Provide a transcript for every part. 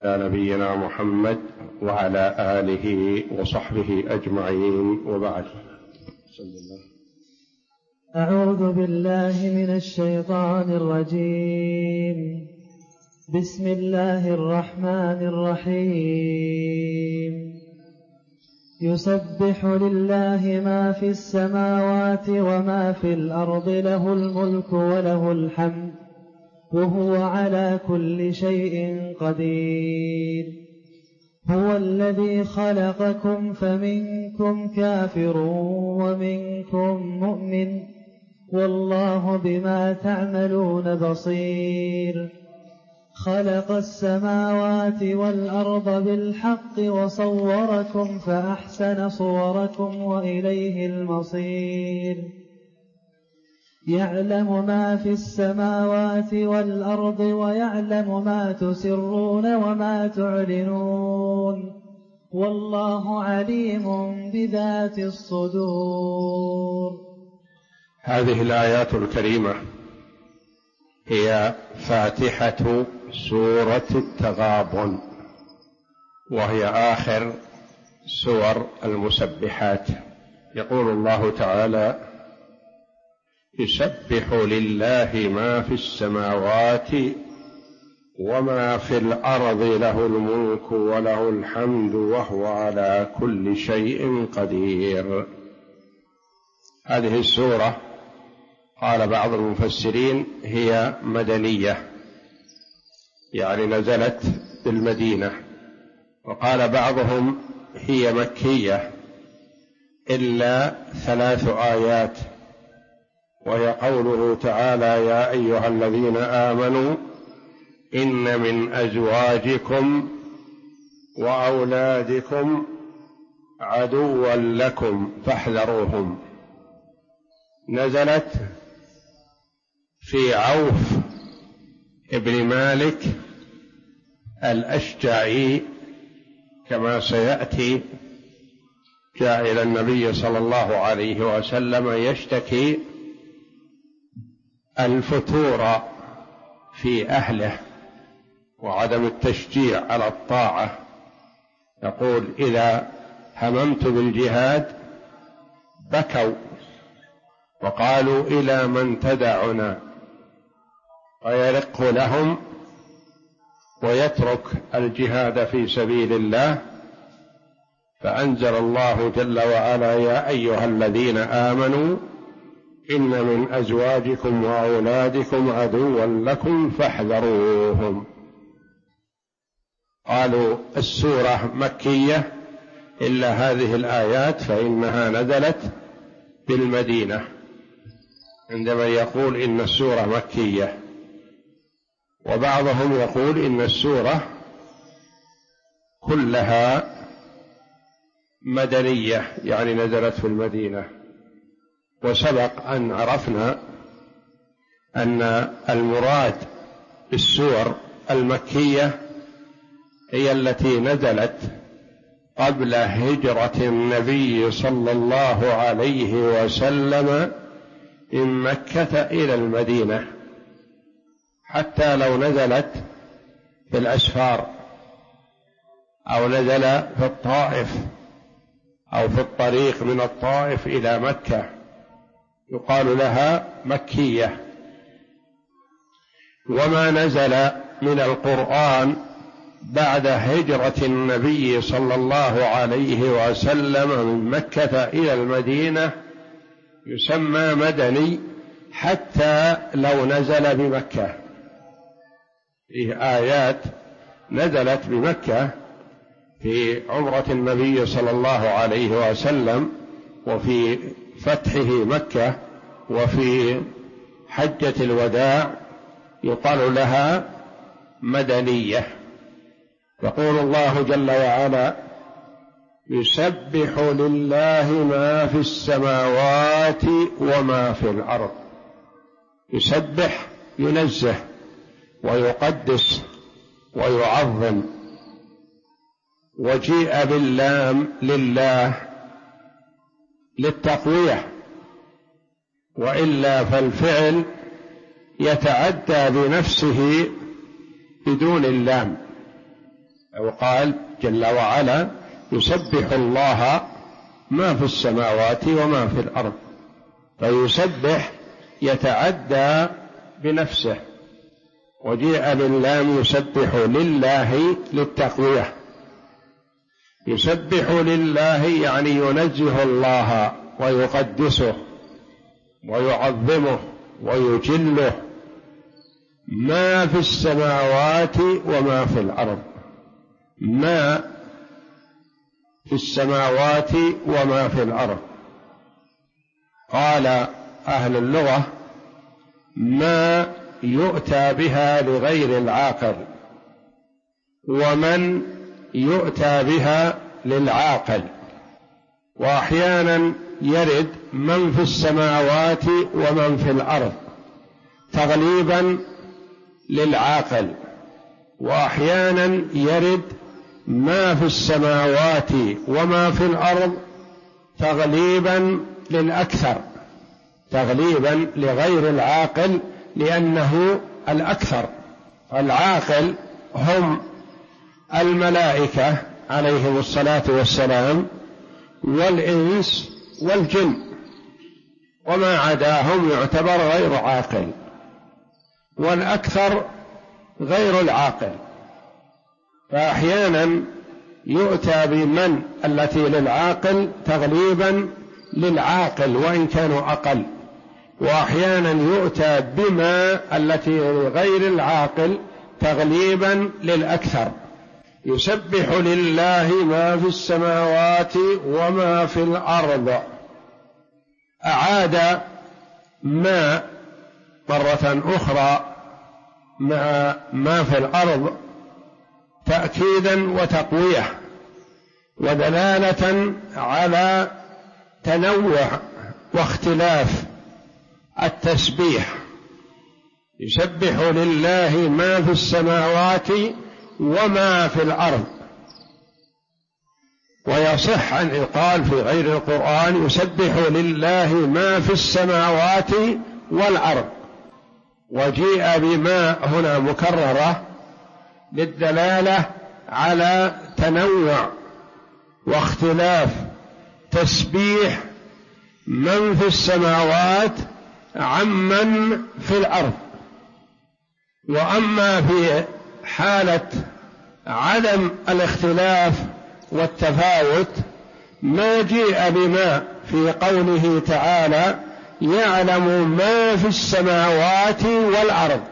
على نبينا محمد وعلى آله وصحبه أجمعين، وبعد. أعوذ بالله من الشيطان الرجيم. بسم الله الرحمن الرحيم. يسبح لله ما في السماوات وما في الأرض، له الملك وله الحمد وهو على كل شيء قدير. هو الذي خلقكم فمنكم كافر ومنكم مؤمن، والله بما تعملون بصير. خلق السماوات والأرض بالحق وصوركم فأحسن صوركم وإليه المصير. يعلم ما في السماوات والأرض ويعلم ما تسرون وما تعلنون، والله عليم بذات الصدور. هذه الآيات الكريمة هي فاتحة سورة التغابن، وهي آخر سور المسبحات. يقول الله تعالى: يسبح لله ما في السماوات وما في الأرض، له الملك وله الحمد وهو على كل شيء قدير. هذه السورة قال بعض المفسرين هي مدنية، يعني نزلت بالمدينة، وقال بعضهم هي مكية إلا 3 آيات، وهي قوله تعالى: يا أيها الذين آمنوا إن من أزواجكم وأولادكم عدوا لكم فاحذروهم. نزلت في عوف ابن مالك الأشجعي كما سيأتي. جاء إلى النبي صلى الله عليه وسلم يشتكي الفتور في أهله وعدم التشجيع على الطاعة. يقول: إذا هممت بالجهاد بكوا وقالوا: إلى من تدعنا؟ ويرق لهم ويترك الجهاد في سبيل الله. فأنزل الله جل وعلا: يا أيها الذين آمنوا إن من أزواجكم وأولادكم عدوا لكم فاحذروهم. قالوا السورة مكية إلا هذه الآيات فإنها نزلت بالمدينة، عندما يقول إن السورة مكية. وبعضهم يقول إن السورة كلها مدنية، يعني نزلت في المدينة. وسبق أن عرفنا أن المراد بالسور المكية هي التي نزلت قبل هجرة النبي صلى الله عليه وسلم من مكة إلى المدينة، حتى لو نزلت في الأسفار أو نزل في الطائف أو في الطريق من الطائف إلى مكة يقال لها مكية. وما نزل من القرآن بعد هجرة النبي صلى الله عليه وسلم من مكة إلى المدينة يسمى مدني، حتى لو نزل بمكة. فيه آيات نزلت بمكة في عمرة النبي صلى الله عليه وسلم وفي فتحه مكة وفي حجة الوداع، يقال لها مدنية. يقول الله جل وعلا: يسبح لله ما في السماوات وما في الأرض. يسبح ينزه ويقدس ويعظم، وجيء باللام لله للتقوية، وإلا فالفعل يتعدى بنفسه بدون اللام. أو قال جل وعلا يسبح الله ما في السماوات وما في الأرض، فيسبح يتعدى بنفسه، وجيء باللام يسبح لله للتقوية. يسبح لله يعني ينزه الله ويقدسه ويعظمه ويجله، ما في السماوات وما في الأرض، ما في السماوات وما في الأرض. قال أهل اللغة ما يؤتى بها لغير العاقل، ومن يؤتى بها للعاقل. وأحيانا يرد من في السماوات ومن في الأرض تغليبا للعاقل، وأحيانا يرد ما في السماوات وما في الأرض تغليبا للأكثر، تغليبا لغير العاقل لأنه الأكثر. العاقل هم الملائكة عليهم الصلاة والسلام والإنس والجن، وما عداهم يعتبر غير عاقل، والأكثر غير العاقل. فأحيانا يؤتى بمن التي للعاقل تغليبا للعاقل وإن كانوا أقل، وأحيانا يؤتى بما التي لغير العاقل تغليبا للأكثر. يسبح لله ما في السماوات وما في الأرض. أعاد ما مرة أخرى مع ما في الأرض تأكيدا وتقوية ودلالة على تنوع واختلاف التسبيح. يسبح لله ما في السماوات وما في الأرض. ويصح أن يقال في غير القرآن يسبح لله ما في السماوات والأرض، وجيء بما هنا مكررة للدلالة على تنوع واختلاف تسبيح من في السماوات عمن في الأرض. وأما في حالة عدم الاختلاف والتفاوت ما جيء بما في قوله تعالى يعلم ما في السماوات والأرض،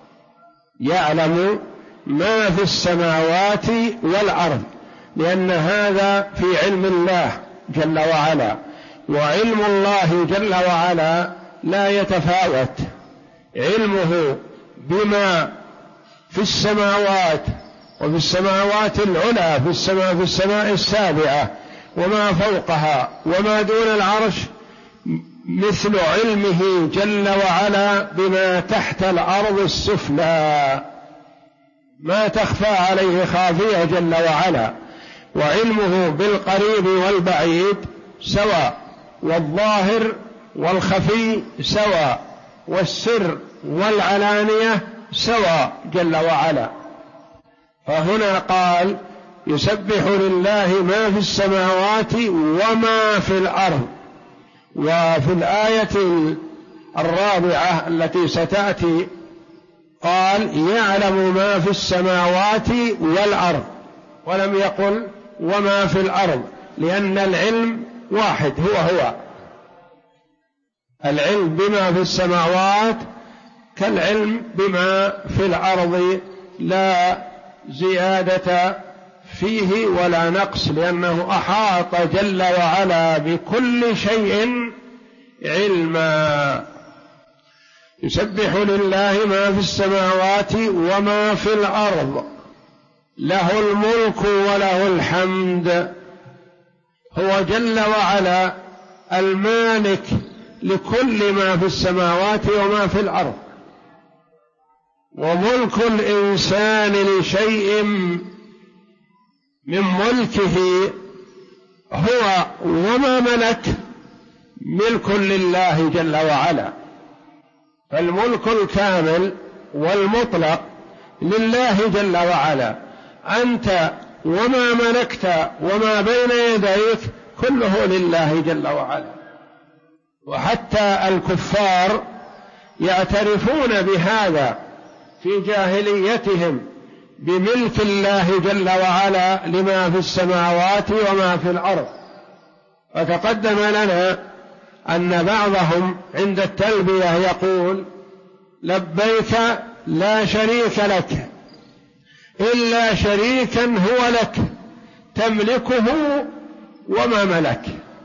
يعلم ما في السماوات والأرض، لأن هذا في علم الله جل وعلا، وعلم الله جل وعلا لا يتفاوت. علمه بما في السماوات وفي السماوات العلى في السماء السابعة وما فوقها وما دون العرش مثل علمه جل وعلا بما تحت الأرض السفلى، ما تخفى عليه خافية جل وعلا. وعلمه بالقريب والبعيد سواء، والظاهر والخفي سواء، والسر والعلانية سواء جل وعلا. فهنا قال يسبح لله ما في السماوات وما في الأرض. وفي الآية الرابعة التي ستأتي قال يعلم ما في السماوات والأرض، ولم يقل وما في الأرض، لأن العلم واحد هو العلم بما في السماوات كالعلم بما في الأرض، لا زيادة فيه ولا نقص، لأنه أحاط جل وعلا بكل شيء علما. يسبح لله ما في السماوات وما في الأرض، له الملك وله الحمد. هو جل وعلا المالك لكل ما في السماوات وما في الأرض، وملك الإنسان لشيء من ملكه هو وما ملك ملك لله جل وعلا. فالملك الكامل والمطلق لله جل وعلا، أنت وما ملكت وما بين يديك كله لله جل وعلا. وحتى الكفار يعترفون بهذا في جاهليتهم بملك الله جل وعلا لما في السماوات وما في الأرض. وتقدم لنا أن بعضهم عند التلبية يقول لبيك لا شريك لك إلا شريكا هو لك تملكه وما ملك.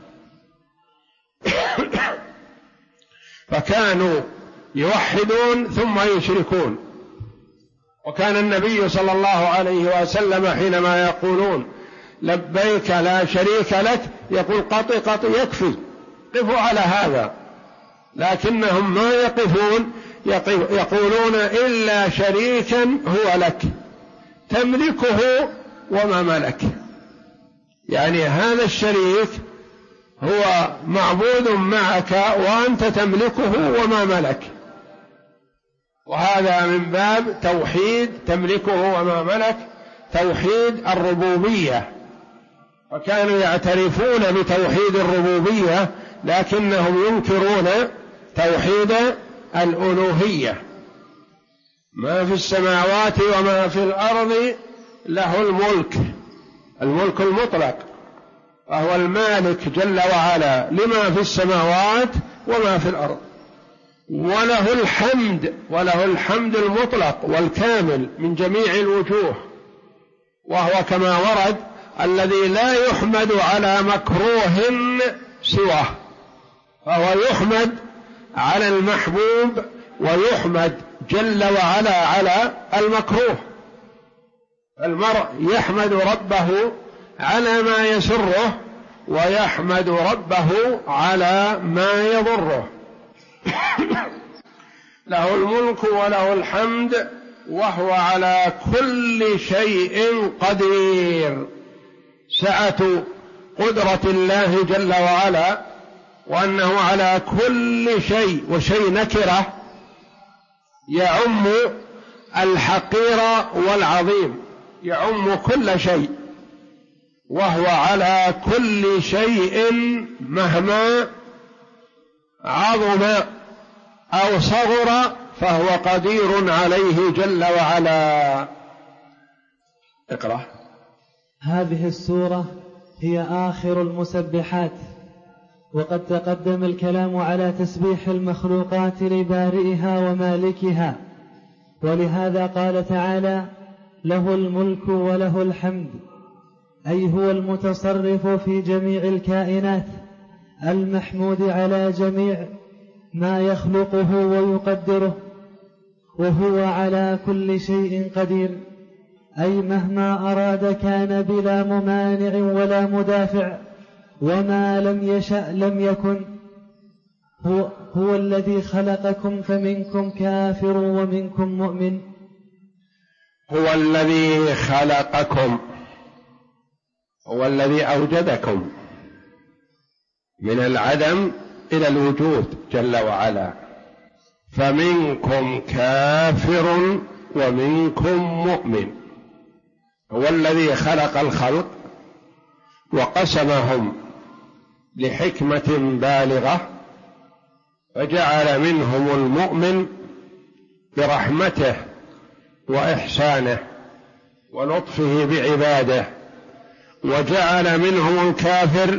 فكانوا يوحدون ثم يشركون. وكان النبي صلى الله عليه وسلم حينما يقولون لبيك لا شريك لك يقول قط يكفي، قفوا على هذا. لكنهم ما يقفون، يقولون إلا شريكا هو لك تملكه وما ملك، يعني هذا الشريك هو معبود معك وأنت تملكه وما ملك. وهذا من باب توحيد تملكه وما ملك، توحيد الربوبية. وكانوا يعترفون بتوحيد الربوبية لكنهم ينكرون توحيد الألوهية. ما في السماوات وما في الأرض له الملك، الملك المطلق، وهو المالك جل وعلا لما في السماوات وما في الأرض، وله الحمد، وله الحمد المطلق والكامل من جميع الوجوه. وهو كما ورد الذي لا يحمد على مكروه سواه، فهو يحمد على المحبوب ويحمد جل وعلا على المكروه. المرء يحمد ربه على ما يسره ويحمد ربه على ما يضره. له الملك وله الحمد وهو على كل شيء قدير. سعة قدرة الله جل وعلا وأنه على كل شيء، وشيء نكرة يعم الحقير والعظيم، يعم كل شيء، وهو على كل شيء مهما عظم أو صغر فهو قدير عليه جل وعلا. اقرأ. هذه السورة هي آخر المسبحات، وقد تقدم الكلام على تسبيح المخلوقات لبارئها ومالكها، ولهذا قال تعالى له الملك وله الحمد، أي هو المتصرف في جميع الكائنات المحمود على جميع ما يخلقه ويقدره، وهو على كل شيء قدير، أي مهما أراد كان بلا ممانع ولا مدافع، وما لم يشأ لم يكن. هو الذي خلقكم فمنكم كافر ومنكم مؤمن. هو الذي خلقكم، هو الذي أوجدكم من العدم إلى الوجود جل وعلا. فمنكم كافر ومنكم مؤمن. هو الذي خلق الخلق وقسمهم لحكمة بالغة، فجعل منهم المؤمن برحمته وإحسانه ولطفه بعباده، وجعل منهم الكافر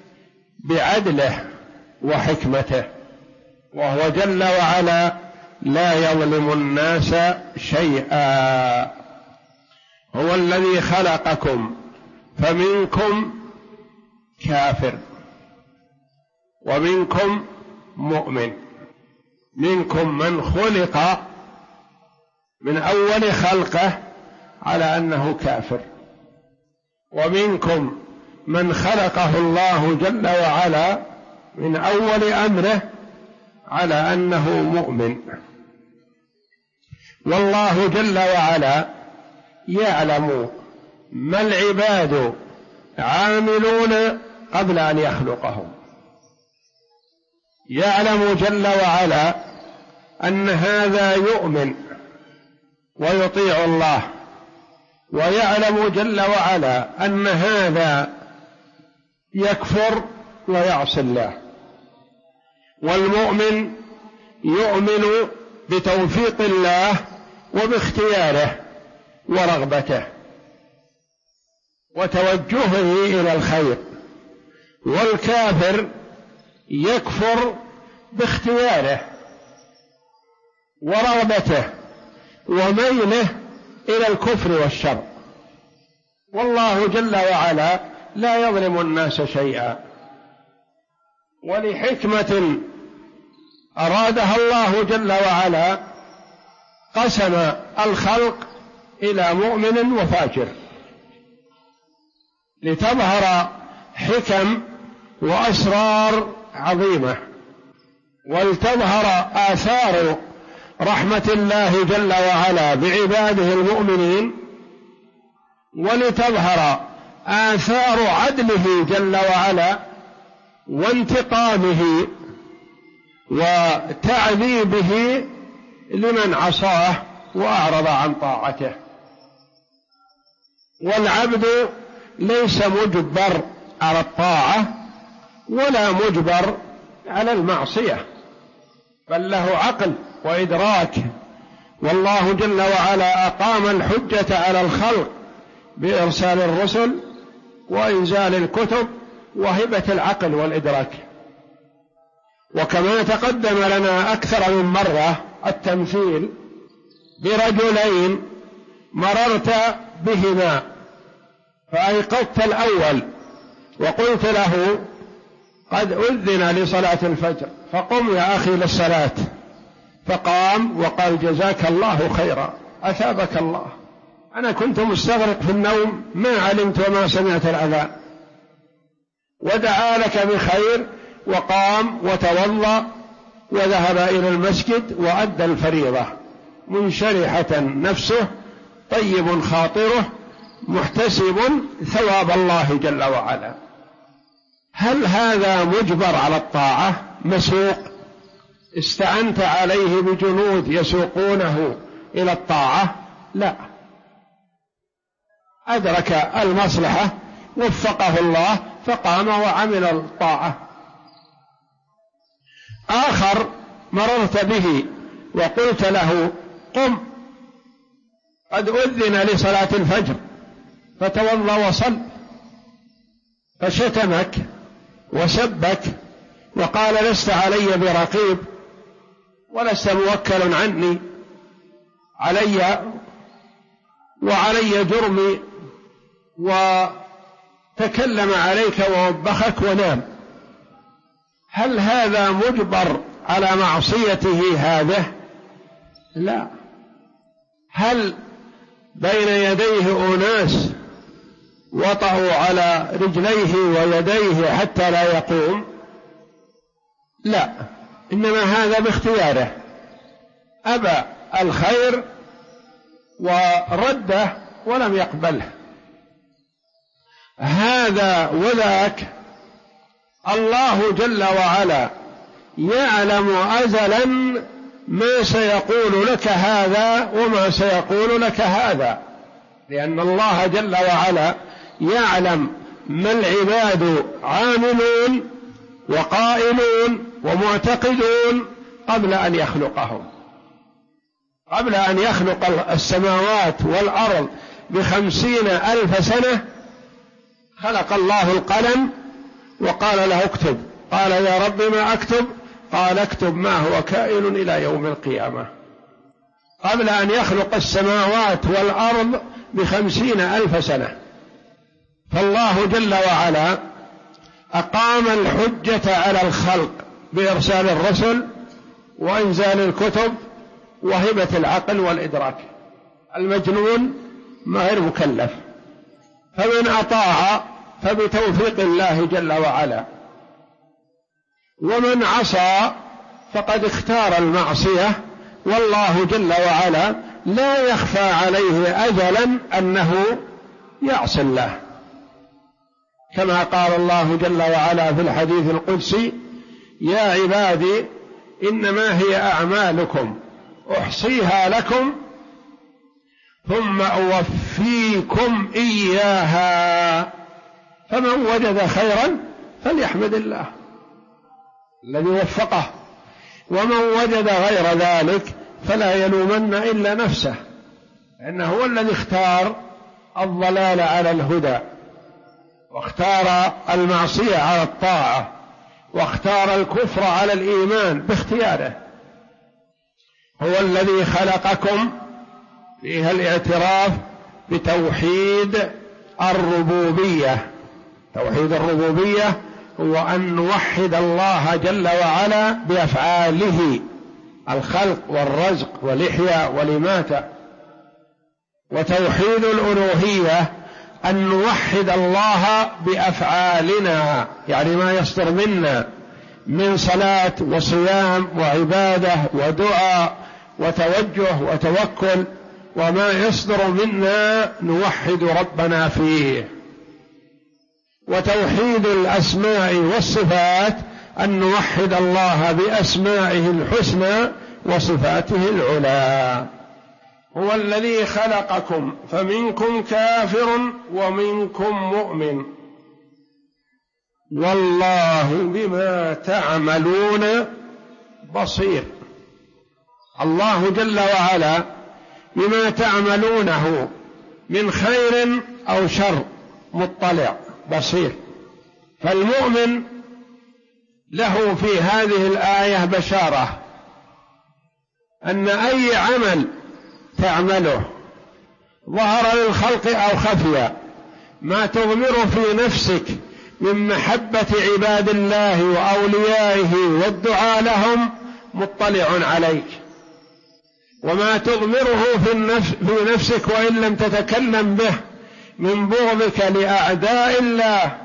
بعدله وحكمته، وهو جل وعلا لا يظلم الناس شيئا. هو الذي خلقكم فمنكم كافر ومنكم مؤمن. منكم من خلق من أول خلقه على أنه كافر، ومنكم من خلقه الله جل وعلا من أول أمره على أنه مؤمن. والله جل وعلا يعلم ما العباد عاملون قبل أن يخلقهم. يعلم جل وعلا أن هذا يؤمن ويطيع الله ويعلم جل وعلا أن هذا يكفر ويعصي الله. والمؤمن يؤمن بتوفيق الله وباختياره ورغبته وتوجهه إلى الخير، والكافر يكفر باختياره ورغبته وميله إلى الكفر والشر. والله جل وعلا لا يظلم الناس شيئا، ولحكمة أرادها الله جل وعلا قسم الخلق إلى مؤمن وفاجر، لتظهر حكم وأسرار عظيمة، ولتظهر آثار رحمة الله جل وعلا بعباده المؤمنين، ولتظهر آثار عدله جل وعلا وانتقامه وتعذيبه لمن عصاه وأعرض عن طاعته. والعبد ليس مجبر على الطاعة ولا مجبر على المعصية، بل له عقل وإدراك. والله جل وعلا أقام الحجة على الخلق بإرسال الرسل وإنزال الكتب وهبة العقل والإدراك. وكما تقدم لنا أكثر من مرة التمثيل برجلين مررت بهما، فأيقظت الأول وقلت له قد أذن لصلاة الفجر فقم يا أخي للصلاة، فقام وقال جزاك الله خيرا أثابك الله، أنا كنت مستغرق في النوم ما علمت وما سمعت الأذان، ودعا لك بخير وقام وتوضأ وذهب إلى المسجد وأدى الفريضة منشرحة نفسه طيب خاطره محتسب ثواب الله جل وعلا. هل هذا مجبر على الطاعة مسوق استعنت عليه بجنود يسوقونه إلى الطاعة؟ لا، أدرك المصلحة وفقه الله فقام وعمل الطاعة. آخر مررت به وقلت له قم قد أذن لصلاة الفجر فتوضأ وصل، فشتمك وسبك وقال لست علي برقيب ولست موكل عني، وعلي جرمي، وتكلم عليك ووبخك ونام. هل هذا مجبر على معصيته هذه؟ لا. هل بين يديه أناس وطأوا على رجليه ويديه حتى لا يقوم؟ لا، إنما هذا باختياره، أبى الخير ورده ولم يقبله. هذا وذاك الله جل وعلا يعلم أزلا ما سيقول لك هذا وما سيقول لك هذا، لأن الله جل وعلا يعلم ما العباد عاملون وقائلون ومعتقدون قبل أن يخلقهم. قبل أن يخلق السماوات والأرض ب50,000 سنة خلق الله القلم وقال له اكتب، قال يا رب ما أكتب؟ قال اكتب ما هو كائن إلى يوم القيامة. قبل أن يخلق السماوات والأرض ب50,000 سنة. فالله جل وعلا أقام الحجة على الخلق بإرسال الرسل وإنزال الكتب وهبة العقل والإدراك. المجنون ما غير مكلف، فمن أطاع فبتوفيق الله جل وعلا، ومن عصى فقد اختار المعصية. والله جل وعلا لا يخفى عليه أجلا أنه يعصي الله، كما قال الله جل وعلا في الحديث القدسي يا عبادي إنما هي أعمالكم أحصيها لكم ثم أوفيكم إياها. فمن وجد خيرا فليحمد الله الذي وفقه، ومن وجد غير ذلك فلا يلومن إلا نفسه، لأنه هو الذي اختار الضلال على الهدى، واختار المعصية على الطاعة، واختار الكفر على الإيمان باختياره. هو الذي خلقكم، فيها الاعتراف بتوحيد الربوبية. توحيد الربوبية هو أن نوحد الله جل وعلا بأفعاله، الخلق والرزق والإحياء والإماتة. وتوحيد الألوهية أن نوحد الله بأفعالنا، يعني ما يصدر منا من صلاة وصيام وعبادة ودعاء وتوجه وتوكل، وما يصدر منا نوحد ربنا فيه. وتوحيد الأسماء والصفات أن نوحد الله بأسمائه الحسنى وصفاته العلى. هو الذي خلقكم فمنكم كافر ومنكم مؤمن، والله بما تعملون بصير. الله جل وعلا بما تعملونه من خير أو شر مطلع بصير. فالمؤمن له في هذه الآية بشارة أن أي عمل تعمله ظهر للخلق أو خفي، ما تضمر في نفسك من محبة عباد الله وأوليائه والدعاء لهم مطلع عليك، وما تضمره في نفسك وإن لم تتكلم به من بغضك لأعداء الله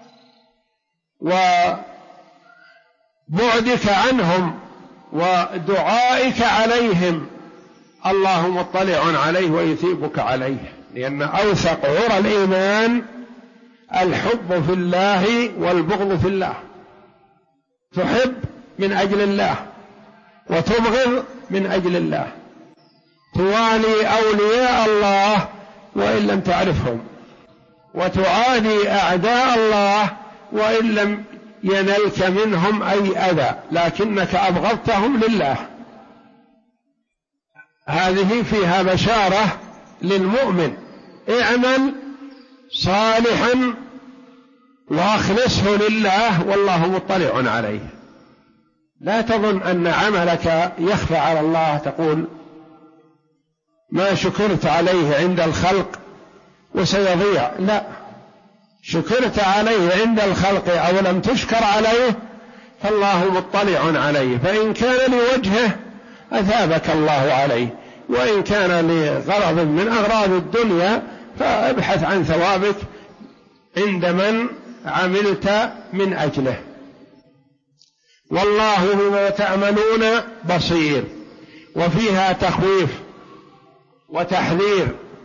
وبعدك عنهم ودعائك عليهم، الله مطلع عليه ويثيبك عليه. لأن أوثق عرى الإيمان الحب في الله والبغض في الله. تحب من أجل الله وتبغض من أجل الله، توالي أولياء الله وإن لم تعرفهم، وتعادي أعداء الله وإن لم ينلك منهم أي أذى، لكنك أبغضتهم لله. هذه فيها بشارة للمؤمن: اعمل صالحا واخلصه لله والله مطلع عليه. لا تظن أن عملك يخفى على الله، تقول ما شكرت عليه عند الخلق وسيضيع. لا، شكرت عليه عند الخلق أو لم تشكر عليه فالله مطلع عليه، فإن كان لوجهه أثابك الله عليه، وإن كان لغرض من أغراض الدنيا فابحث عن ثوابك عند من عملت من أجله. والله بما تعملون بصير. وفيها تخويف وتحذير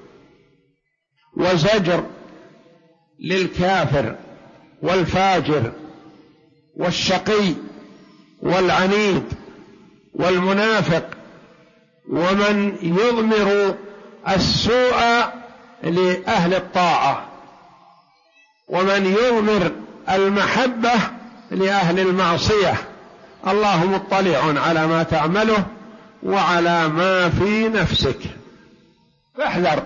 وزجر للكافر والفاجر والشقي والعنيد والمنافق ومن يضمر السوء لأهل الطاعة، ومن يضمر المحبة لأهل المعصية. الله مطلع على ما تعمله وعلى ما في نفسك، فاحذر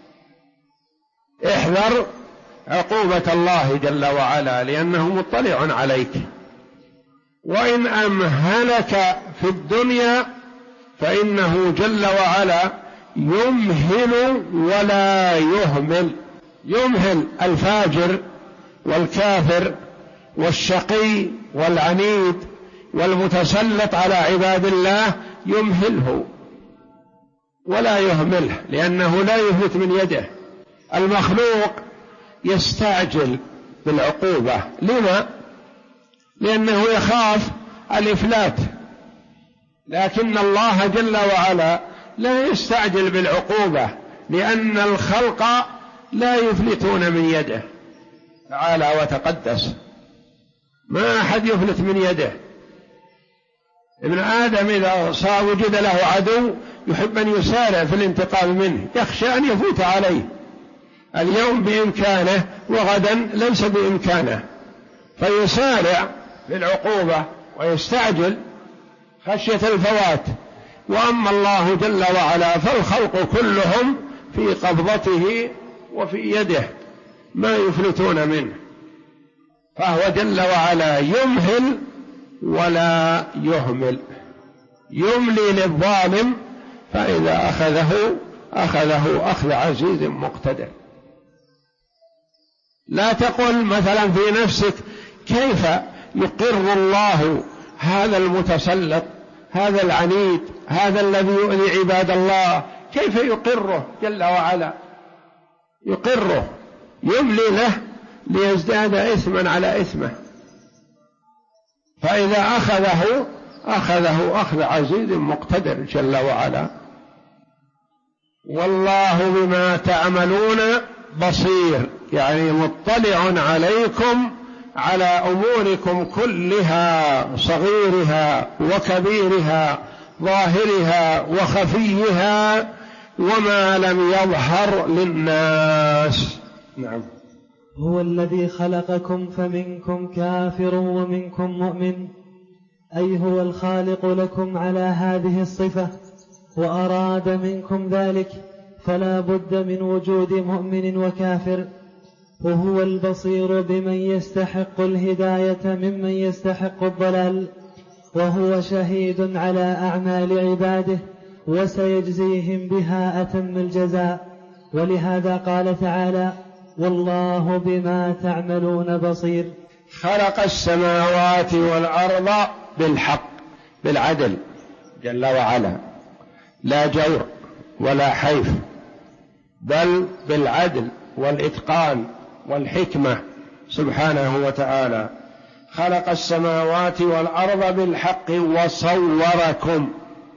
عقوبة الله جل وعلا، لأنه مطلع عليك. وإن أمهلك في الدنيا فإنه جل وعلا يمهل ولا يهمل. يمهل الفاجر والكافر والشقي والعنيد والمتسلط على عباد الله، يمهله ولا يهمله، لأنه لا يفلت من يده. المخلوق يستعجل بالعقوبة. لما؟ لأنه يخاف الإفلات، لكن الله جل وعلا لا يستعجل بالعقوبة، لأن الخلق لا يفلتون من يده تعالى وتقدس. ما أحد يفلت من يده، ابن آدم إذا صار وجد له عدو يحب أن يسارع في الانتقام منه، يخشى أن يفوت عليه، اليوم بإمكانه وغدا ليس بإمكانه، فيسارع في العقوبة ويستعجل خشية الفوات. وأما الله جل وعلا فالخلق كلهم في قبضته وفي يده ما يفلتون منه، فهو جل وعلا يمهل ولا يهمل، يملي للظالم فإذا أخذه أخذ عزيز مقتدر. لا تقل مثلا في نفسك كيف يقر الله هذا المتسلط، هذا العنيد، هذا الذي يؤذي عباد الله، كيف يقره جل وعلا؟ يقره، يملي له ليزداد إثما على إثمه، فإذا أخذه أخذ عزيز مقتدر جل وعلا. والله بما تعملون بصير، يعني مطلع عليكم على أموركم كلها، صغيرها وكبيرها، ظاهرها وخفيها، وما لم يظهر للناس. نعم. هو الذي خلقكم فمنكم كافر ومنكم مؤمن، أي هو الخالق لكم على هذه الصفة، وأراد منكم ذلك، فلا بد من وجود مؤمن وكافر. وهو البصير بمن يستحق الهداية ممن يستحق الضلال، وهو شهيد على أعمال عباده وسيجزيهم بها أتم الجزاء. ولهذا قال تعالى: والله بما تعملون بصير. خلق السماوات والأرض بالحق، بالعدل جل وعلا، لا جور ولا حيف، بل بالعدل والإتقان والحكمة سبحانه وتعالى. خلق السماوات والأرض بالحق وصوركم،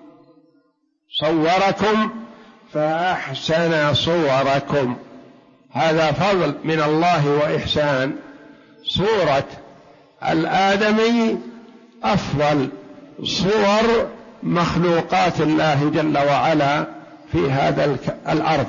صوركم فأحسن صوركم، هذا فضل من الله وإحسان. صورة الآدمي أفضل صور مخلوقات الله جل وعلا في هذا الأرض،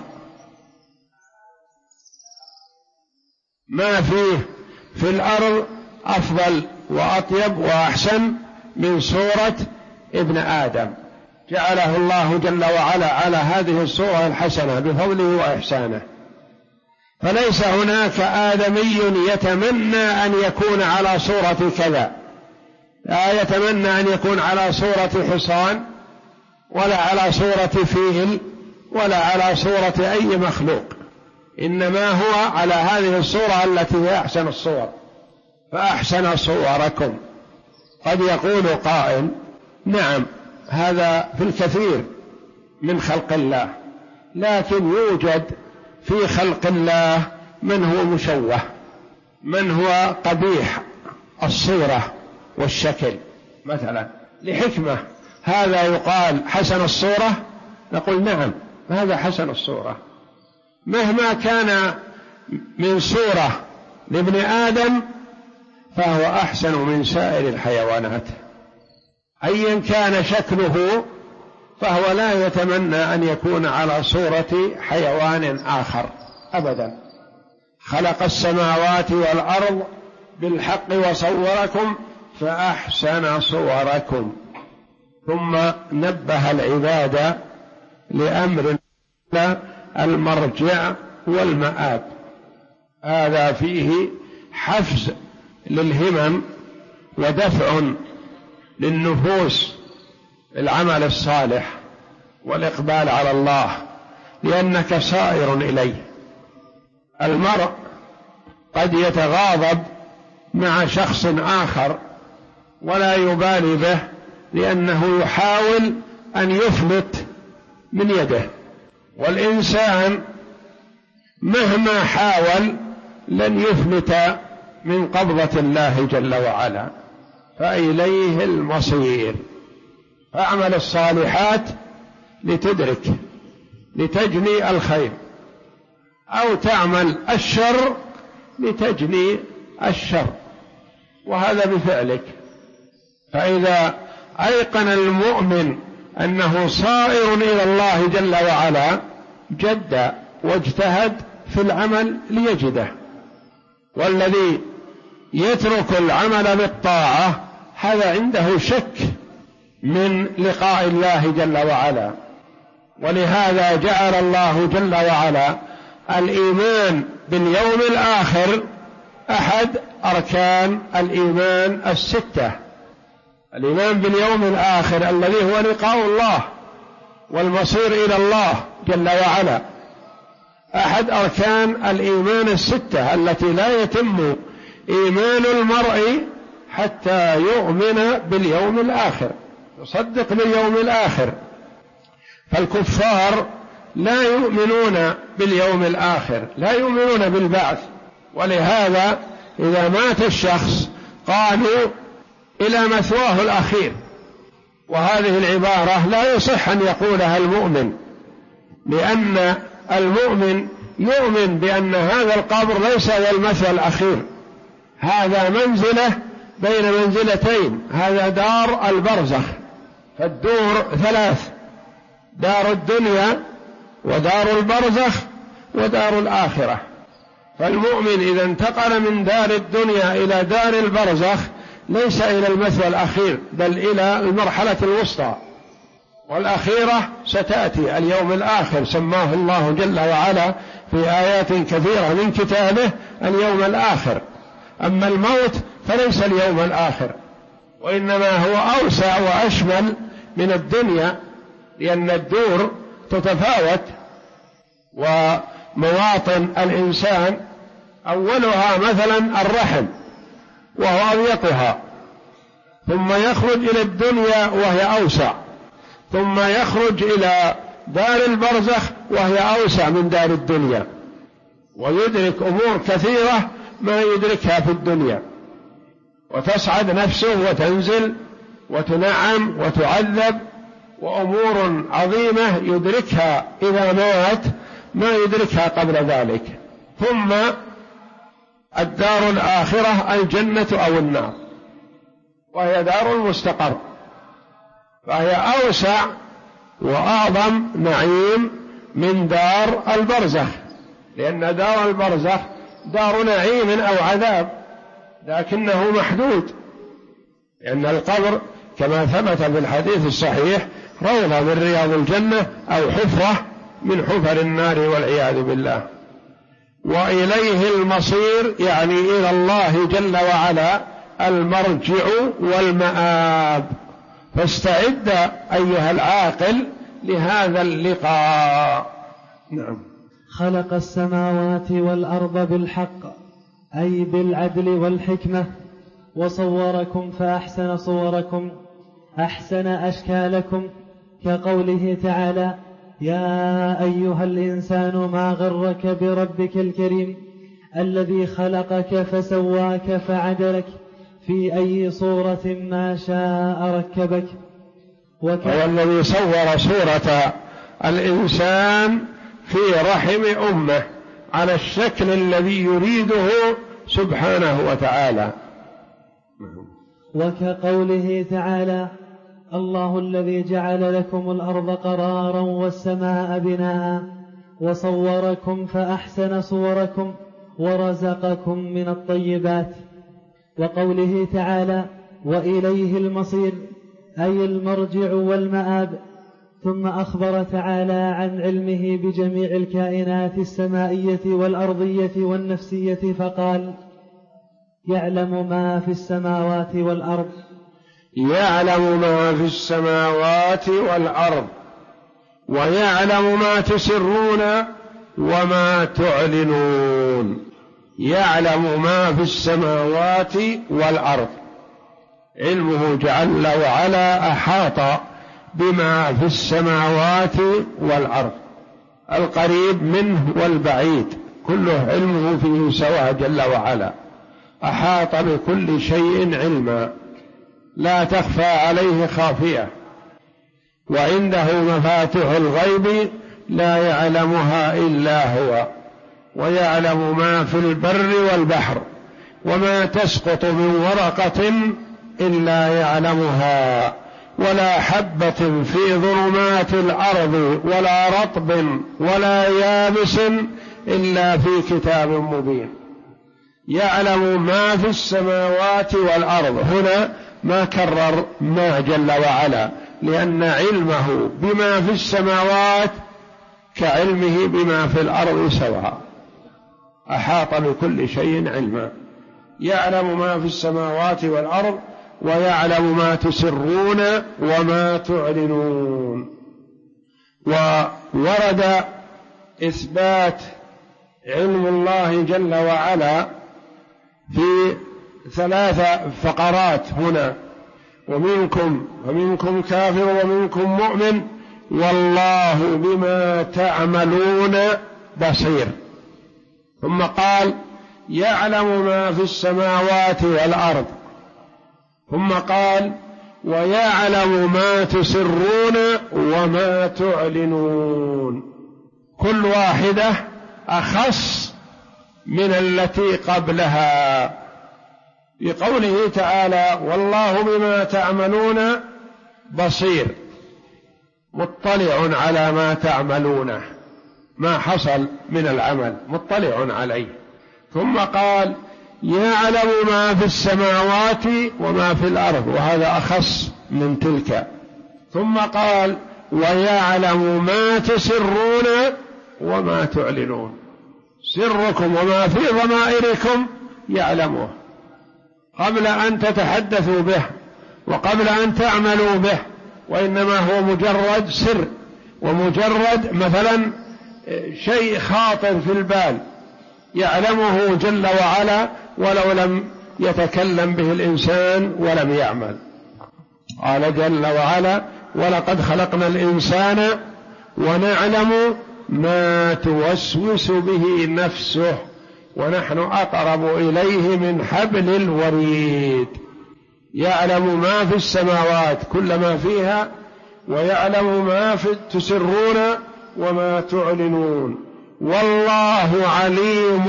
ما فيه في الأرض أفضل وأطيب وأحسن من صورة ابن آدم، جعله الله جل وعلا على هذه الصورة الحسنة بفضله وإحسانه. فليس هناك آدمي يتمنى أن يكون على صورة كذا، لا يتمنى أن يكون على صورة حصان ولا على صورة فيل ولا على صورة أي مخلوق، إنما هو على هذه الصورة التي هي أحسن الصور. فأحسن صوركم. قد يقول قائل: نعم هذا في الكثير من خلق الله، لكن يوجد في خلق الله من هو مشوه، من هو قبيح الصورة والشكل، مثلا لحكمة هذا يقال حسن الصورة، نقول نعم هذا حسن الصورة، مهما كان من صورة لابن آدم فهو أحسن من سائر الحيوانات، أيا كان شكله فهو لا يتمنى أن يكون على صورة حيوان آخر أبدا. خلق السماوات والأرض بالحق وصوركم فأحسن صوركم. ثم نبه العباد لأمر المرجع والمآب، هذا فيه حفز للهمم ودفع للنفوس العمل الصالح والإقبال على الله، لأنك صائر إليه. المرء قد يتغاضب مع شخص آخر ولا يبالي به، لأنه يحاول أن يفلت من يده، والإنسان مهما حاول لن يفلت من قبضة الله جل وعلا، فإليه المصير. فاعمل الصالحات لتدرك، لتجني الخير، أو تعمل الشر لتجني الشر، وهذا بفعلك. فإذا أيقن المؤمن أنه صائر إلى الله جل وعلا جد واجتهد في العمل ليجده، والذي يترك العمل بالطاعة هذا عنده شك من لقاء الله جل وعلا. ولهذا جعل الله جل وعلا الإيمان باليوم الآخر أحد أركان الإيمان الستة. الإيمان باليوم الآخر الذي هو لقاء الله والمصير إلى الله جل وعلا أحد أركان الإيمان الستة التي لا يتم إيمان المرء حتى يؤمن باليوم الآخر، يصدق باليوم الآخر. فالكفار لا يؤمنون باليوم الآخر، لا يؤمنون بالبعث، ولهذا إذا مات الشخص قالوا إلى مثواه الأخير، وهذه العبارة لا يصح أن يقولها المؤمن، لأن المؤمن يؤمن بأن هذا القبر ليس هو المثوى الأخير، هذا منزلة بين منزلتين، هذا دار البرزخ. فالدور ثلاث: دار الدنيا ودار البرزخ ودار الآخرة. فالمؤمن إذا انتقل من دار الدنيا إلى دار البرزخ ليس إلى المثوى الأخير بل إلى المرحلة الوسطى، والأخيرة ستأتي اليوم الآخر، سماه الله جل وعلا في آيات كثيرة من كتابه اليوم الآخر. أما الموت فليس اليوم الآخر، وإنما هو أوسع وأشمل من الدنيا، لأن الدور تتفاوت، ومواطن الإنسان أولها مثلا الرحم وهو أضيقها، ثم يخرج إلى الدنيا وهي أوسع، ثم يخرج إلى دار البرزخ وهي أوسع من دار الدنيا، ويدرك أمور كثيرة ما يدركها في الدنيا، وتصعد نفسه وتنزل وتنعم وتعذب، وأمور عظيمة يدركها إذا مات ما يدركها قبل ذلك. ثم الدار الآخرة الجنة أو النار، وهي دار المستقر، فهي أوسع وأعظم نعيم من دار البرزخ، لأن دار البرزخ دار نعيم أو عذاب لكنه محدود، لأن القبر كما ثبت في الحديث الصحيح روضة من رياض الجنة أو حفرة من حفر النار والعياذ بالله. وإليه المصير، يعني إلى الله جل وعلا المرجع والمآب. فاستعد أيها العاقل لهذا اللقاء. نعم. خلق السماوات والأرض بالحق أي بالعدل والحكمة، وصوركم فأحسن صوركم، أحسن أشكالكم، كقوله تعالى: يا أيها الإنسان ما غرك بربك الكريم الذي خلقك فسواك فعدلك في أي صورة ما شاء ركبك. هو الذي صور صورة الإنسان في رحم أمه على الشكل الذي يريده سبحانه وتعالى. وكقوله تعالى: الله الذي جعل لكم الأرض قرارا والسماء بناء وصوركم فأحسن صوركم ورزقكم من الطيبات. وقوله تعالى: وإليه المصير أي المرجع والمآب. ثم أخبر تعالى عن علمه بجميع الكائنات السمائية والأرضية والنفسية فقال: يعلم ما في السماوات والأرض. يعلم ما في السماوات والأرض، ويعلم ما تسرون وما تعلنون. يعلم ما في السماوات والأرض، علمه جل وعلا أحاط بما في السماوات والأرض، القريب منه والبعيد كله علمه فيه سواء جل وعلا، أحاط بكل شيء علما لا تخفى عليه خافية. وعنده مفاتح الغيب لا يعلمها إلا هو، ويعلم ما في البر والبحر، وما تسقط من ورقة إلا يعلمها، ولا حبة في ظلمات الأرض ولا رطب ولا يابس إلا في كتاب مبين. يعلم ما في السماوات والأرض، هنا ما كرر ما جل وعلا، لأن علمه بما في السماوات كعلمه بما في الأرض سواء، أحاط بكل شيء علما. يعلم ما في السماوات والأرض ويعلم ما تسرون وما تعلنون. وورد إثبات علم الله جل وعلا في 3 فقرات هنا: ومنكم كافر ومنكم مؤمن والله بما تعملون بصير. ثم قال يعلم ما في السماوات والأرض، ثم قال ويعلم ما تسرون وما تعلنون. كل واحدة أخص من التي قبلها. بقوله تعالى والله بما تعملون بصير، مطلع على ما تعملونه، ما حصل من العمل مطلع عليه. ثم قال يعلم ما في السماوات وما في الأرض، وهذا أخص من تلك. ثم قال ويعلم ما تسرون وما تعلنون، سركم وما في ضمائركم يعلمه قبل أن تتحدثوا به وقبل أن تعملوا به، وإنما هو مجرد سر، ومجرد مثلا شيء خاطر في البال يعلمه جل وعلا ولو لم يتكلم به الإنسان ولم يعمل. قال جل وعلا ولقد خلقنا الإنسان ونعلم ما توسوس به نفسه ونحن أقرب إليه من حبل الوريد. يعلم ما في السماوات كل ما فيها، ويعلم ما تسرون وما تعلنون، والله عليم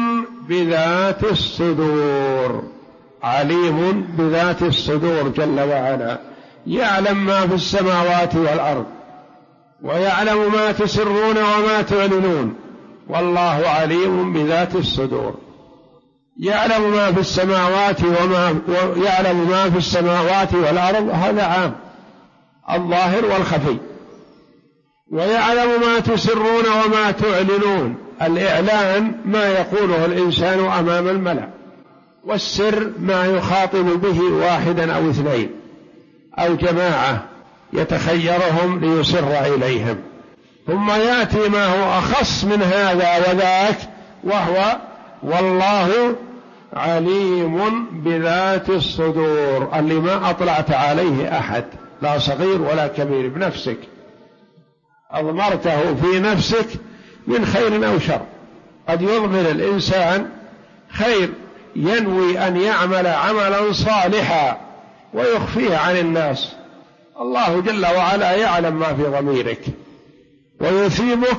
بذات الصدور. عليم بذات الصدور جل وعلا، يعلم ما في السماوات والأرض ويعلم ما تسرون وما تعلنون، والله عليم بذات الصدور. يعلم ما في السماوات ويعلم ما في السماوات والأرض، هذا عام الظاهر والخفي. ويعلم ما تسرون وما تعلنون، الإعلان ما يقوله الإنسان أمام الملأ، والسر ما يخاطب به واحدا أو 2 أو جماعة يتخيرهم ليسر إليهم. ثم يأتي ما هو أخص من هذا وذاك، وهو والله عليم بذات الصدور، اللي ما أطلعت عليه أحد لا صغير ولا كبير، بنفسك أضمرته في نفسك من خير أو شر. قد يضمر الإنسان خير، ينوي أن يعمل عملا صالحا ويخفيه عن الناس، الله جل وعلا يعلم ما في ضميرك ويثيبك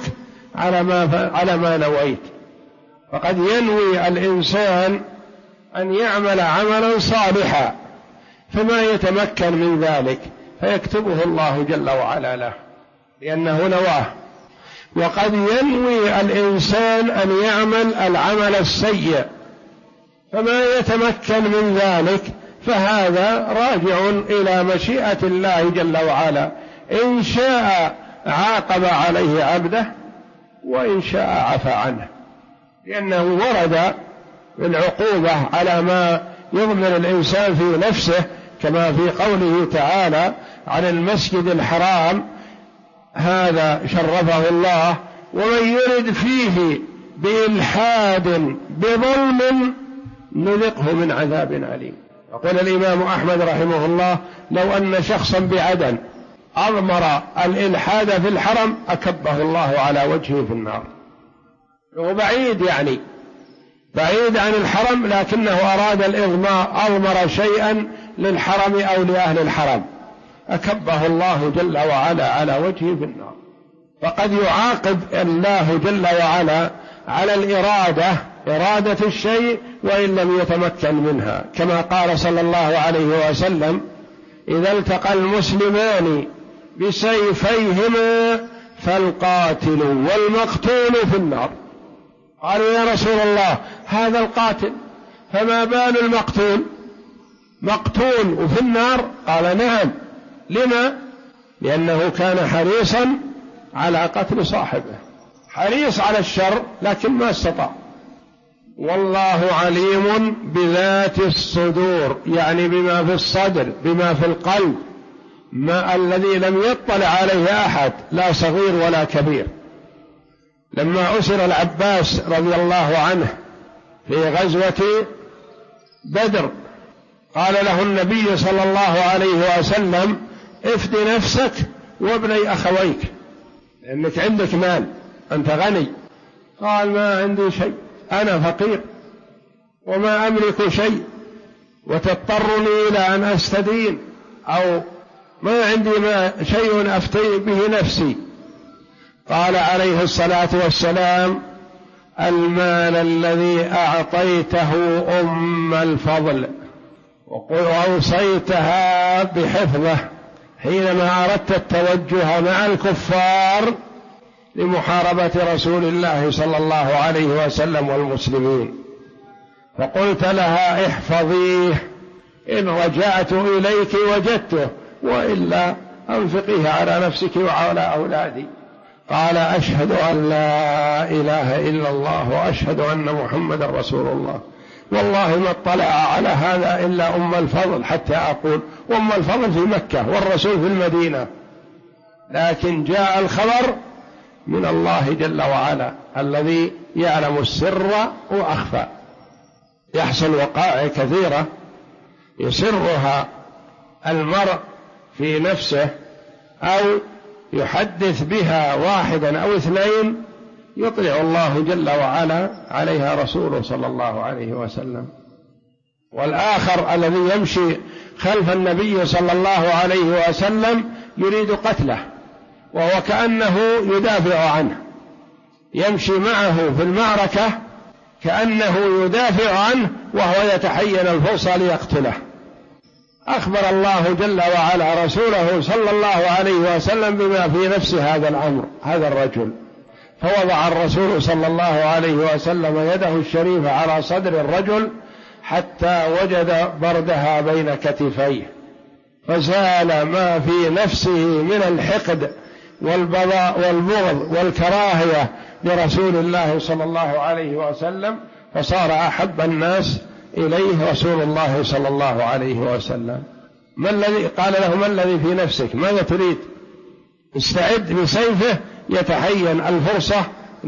على ما نويت. فقد ينوي الإنسان أن يعمل عملا صالحا فما يتمكن من ذلك، فيكتبه الله جل وعلا له لأنه نواه. وقد ينوي الإنسان أن يعمل العمل السيء فما يتمكن من ذلك، فهذا راجع إلى مشيئة الله جل وعلا، إن شاء عاقب عليه عبده وإن شاء عفى عنه، لأنه ورد العقوبة على ما يضمر الإنسان في نفسه، كما في قوله تعالى عن المسجد الحرام هذا شرفه الله ومن يرد فيه بإلحاد بظلم نذقه من عذاب أليم. يقول الإمام أحمد رحمه الله لو أن شخصا بعدن أضمر الإلحاد في الحرم أكبه الله على وجهه في النار. هو بعيد، يعني بعيد عن الحرم، لكنه أراد الإضمار، أضمر شيئا للحرم أو لأهل الحرم، أكبه الله جل وعلا على وجهه في النار. فقد يعاقب الله جل وعلا على الإرادة، إرادة الشيء وإن لم يتمكن منها، كما قال صلى الله عليه وسلم إذا التقى المسلمان بسيفيهما فالقاتل والمقتول في النار. قالوا يا رسول الله هذا القاتل، فما بال المقتول؟ مقتول وفي النار؟ قال نعم. لما؟ لأنه كان حريصا على قتل صاحبه، حريص على الشر لكن ما استطاع. والله عليم بذات الصدور، يعني بما في الصدر، بما في القلب، ما الذي لم يطلع عليه أحد لا صغير ولا كبير. لما أسر العباس رضي الله عنه في غزوة بدر قال له النبي صلى الله عليه وسلم افد نفسك وابني أخويك، لأنك عندك مال، أنت غني. قال ما عندي شيء، أنا فقير وما أملك شيء، وتضطرني إلى أن أستدين، أو ما عندي شيء أفتي به نفسي. قال عليه الصلاة والسلام المال الذي أعطيته أم الفضل وأوصيتها بحفظه حينما أردت التوجه مع الكفار لمحاربة رسول الله صلى الله عليه وسلم والمسلمين، فقلت لها احفظيه، إن رجعت إليك وجدته، وإلا أنفقيه على نفسك وعلى أولادي. قال أشهد أن لا إله إلا الله وأشهد أن محمد رسول الله، والله ما اطلع على هذا إلا أم الفضل حتى أقول أم الفضل في مكة والرسول في المدينة، لكن جاء الخبر من الله جل وعلا الذي يعلم السر وأخفى. يحصل وقائع كثيرة يسرها المرء في نفسه أو يحدث بها واحدا أو اثنين يطلع الله جل وعلا عليها رسوله صلى الله عليه وسلم. والآخر الذي يمشي خلف النبي صلى الله عليه وسلم يريد قتله، وهو كأنه يدافع عنه، يمشي معه في المعركة كأنه يدافع عنه وهو يتحين الفرصة ليقتله. أخبر الله جل وعلا رسوله صلى الله عليه وسلم بما في نفس هذا الأمر، هذا الرجل، فوضع الرسول صلى الله عليه وسلم يده الشريفة على صدر الرجل حتى وجد بردها بين كتفيه، فزال ما في نفسه من الحقد والبغض والكراهية لرسول الله صلى الله عليه وسلم، فصار أحب الناس إليه رسول الله صلى الله عليه وسلم. ما الذي قال له ما الذي في نفسك؟ ماذا تريد؟ استعد بسيفه يتحين الفرصة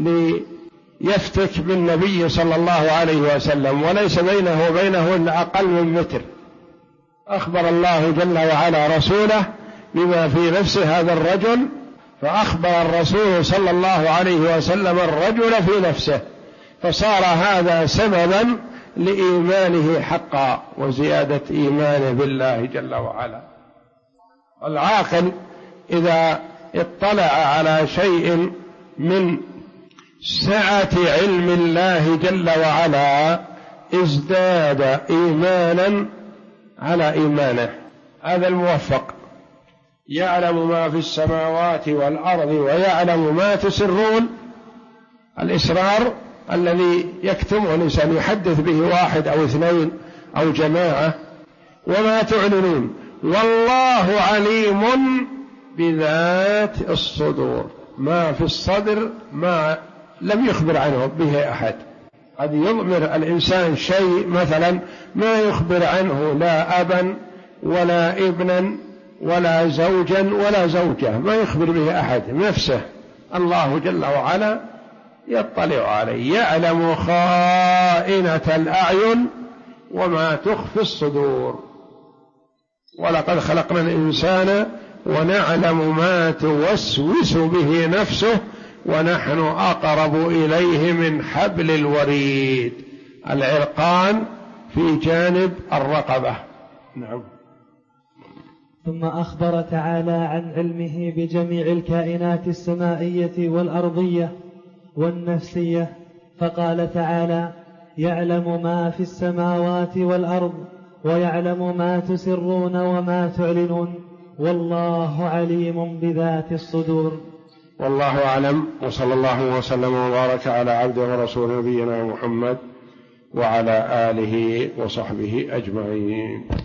ليفتك بالنبي صلى الله عليه وسلم، وليس بينه وبينه إلا أقل من متر. أخبر الله جل وعلا رسوله بما في نفس هذا الرجل، فأخبر الرسول صلى الله عليه وسلم الرجل في نفسه، فصار هذا سببا لإيمانه حقا وزيادة إيمانه بالله جل وعلا. العاقل إذا اطلع على شيء من سعة علم الله جل وعلا ازداد إيمانا على إيمانه. هذا الموفق يعلم ما في السماوات والأرض ويعلم ما تسرون، الإسرار الذي يكتمه الإنسان يحدث به واحد أو اثنين أو جماعة، وما تعلنون، والله عليم بذات الصدور، ما في الصدر ما لم يخبر عنه به أحد. قد يضمر الإنسان شيء مثلا ما يخبر عنه لا أبا ولا ابنا ولا زوجا ولا زوجة، ما يخبر به أحد، نفسه الله جل وعلا يطلع عليه، يعلم خائنة الأعين وما تخفي الصدور. ولقد خلقنا الإنسان ونعلم ما توسوس به نفسه ونحن أقرب إليه من حبل الوريد. العرقان في جانب الرقبة. نعم. ثم أخبر تعالى عن علمه بجميع الكائنات السمائية والأرضية والنفسية، فقال تعالى: يعلم ما في السماوات والأرض ويعلم ما تسرون وما تعلنون، والله عليم بذات الصدور. والله أعلم، وصلى الله وسلم وبارك على عبده ورسول نبينا محمد وعلى آله وصحبه أجمعين.